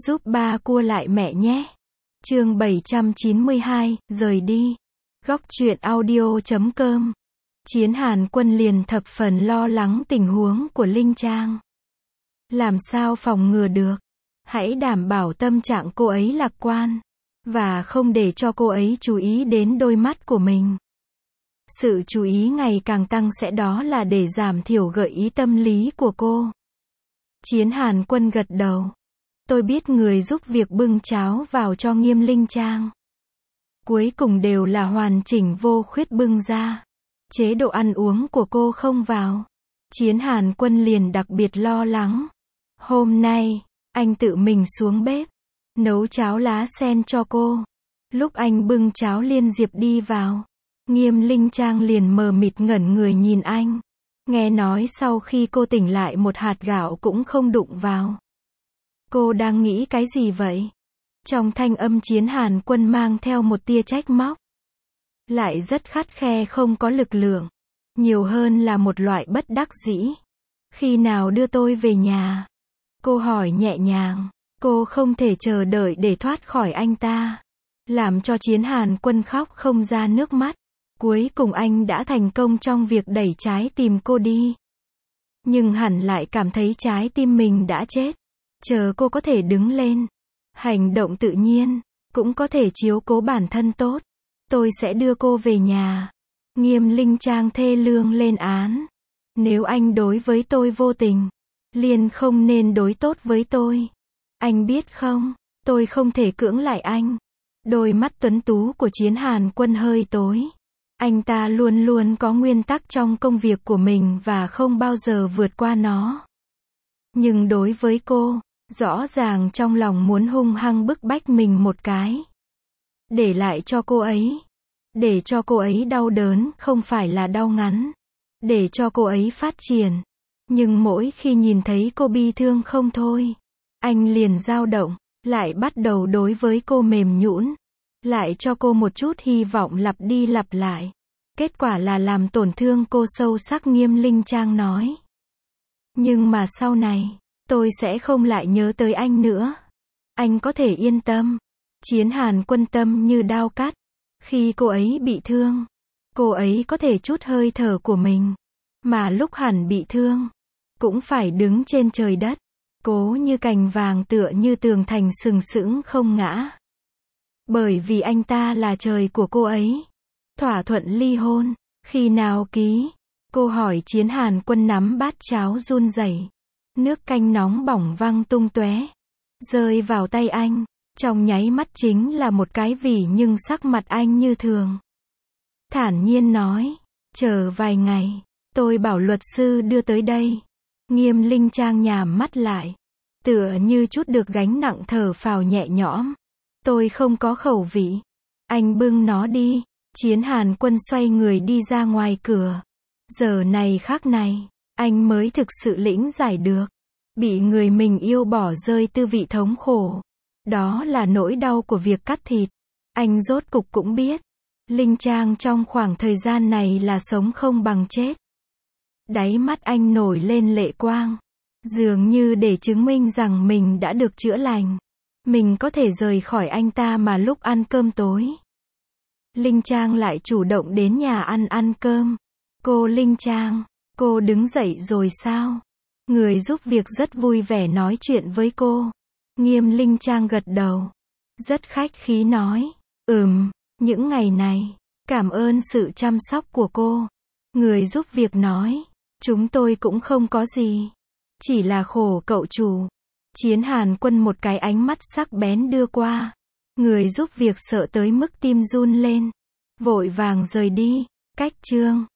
giúp ba cua lại mẹ nhé. Chương 792, rời đi. Góc truyện audio.com. Chiến Hàn Quân liền thập phần lo lắng tình huống của Linh Trang. Làm sao phòng ngừa được? Hãy đảm bảo tâm trạng cô ấy lạc quan, và không để cho cô ấy chú ý đến đôi mắt của mình. Sự chú ý ngày càng tăng sẽ đó là để giảm thiểu gợi ý tâm lý của cô. Chiến Hàn Quân gật đầu. Tôi biết người giúp việc bưng cháo vào cho Nghiêm Linh Trang. Cuối cùng đều là hoàn chỉnh vô khuyết bưng ra. Chế độ ăn uống của cô không vào. Chiến Hàn Quân liền đặc biệt lo lắng. Hôm nay, anh tự mình xuống bếp, nấu cháo lá sen cho cô. Lúc anh bưng cháo Liên Diệp đi vào, Nghiêm Linh Trang liền mờ mịt ngẩn người nhìn anh. Nghe nói sau khi cô tỉnh lại một hạt gạo cũng không đụng vào. Cô đang nghĩ cái gì vậy? Trong thanh âm Chiến Hàn Quân mang theo một tia trách móc. Lại rất khắt khe không có lực lượng. Nhiều hơn là một loại bất đắc dĩ. Khi nào đưa tôi về nhà? Cô hỏi nhẹ nhàng. Cô không thể chờ đợi để thoát khỏi anh ta. Làm cho Chiến Hàn Quân khóc không ra nước mắt. Cuối cùng anh đã thành công trong việc đẩy trái tim cô đi. Nhưng hẳn lại cảm thấy trái tim mình đã chết. Chờ cô có thể đứng lên, hành động tự nhiên, cũng có thể chiếu cố bản thân tốt. Tôi sẽ đưa cô về nhà. Nghiêm Linh Trang thê lương lên án. Nếu anh đối với tôi vô tình, liền không nên đối tốt với tôi. Anh biết không, tôi không thể cưỡng lại anh. Đôi mắt tuấn tú của Chiến Hàn Quân hơi tối. Anh ta luôn luôn có nguyên tắc trong công việc của mình và không bao giờ vượt qua nó. Nhưng đối với cô, rõ ràng trong lòng muốn hung hăng bức bách mình một cái. Để lại cho cô ấy. Để cho cô ấy đau đớn, không phải là đau ngắn. Để cho cô ấy phát triển. Nhưng mỗi khi nhìn thấy cô bi thương không thôi, anh liền dao động, lại bắt đầu đối với cô mềm nhũn, lại cho cô một chút hy vọng lặp đi lặp lại. Kết quả là làm tổn thương cô sâu sắc. Nghiêm Linh Trang nói. Nhưng mà sau này, tôi sẽ không lại nhớ tới anh nữa. Anh có thể yên tâm. Chiến Hàn Quân tâm như đao cắt. Khi cô ấy bị thương, cô ấy có thể chút hơi thở của mình. Mà lúc hẳn bị thương, cũng phải đứng trên trời đất. Cố như cành vàng tựa như tường thành sừng sững không ngã. Bởi vì anh ta là trời của cô ấy. Thỏa thuận ly hôn. Khi nào ký? Cô hỏi. Chiến Hàn Quân nắm bát cháo run rẩy. Nước canh nóng bỏng văng tung tóe, rơi vào tay anh. Trong nháy mắt chính là một cái vì nhưng sắc mặt anh như thường. Thản nhiên nói. Chờ vài ngày, tôi bảo luật sư đưa tới đây. Nghiêm Linh Trang nhắm mắt lại. Tựa như chút được gánh nặng thở phào nhẹ nhõm. Tôi không có khẩu vị. Anh bưng nó đi. Chiến Hàn Quân xoay người đi ra ngoài cửa. Giờ này khắc này, anh mới thực sự lĩnh giải được. Bị người mình yêu bỏ rơi tư vị thống khổ. Đó là nỗi đau của việc cắt thịt. Anh rốt cục cũng biết. Linh Trang trong khoảng thời gian này là sống không bằng chết. Đáy mắt anh nổi lên lệ quang. Dường như để chứng minh rằng mình đã được chữa lành. Mình có thể rời khỏi anh ta mà lúc ăn cơm tối. Linh Trang lại chủ động đến nhà ăn cơm. Cô Linh Trang, cô đứng dậy rồi sao? Người giúp việc rất vui vẻ nói chuyện với cô. Nghiêm Linh Trang gật đầu. Rất khách khí nói. Những ngày này, cảm ơn sự chăm sóc của cô. Người giúp việc nói. Chúng tôi cũng không có gì. Chỉ là khổ cậu chủ. Chiến Hàn Quân một cái ánh mắt sắc bén đưa qua. Người giúp việc sợ tới mức tim run lên. Vội vàng rời đi. Cách chương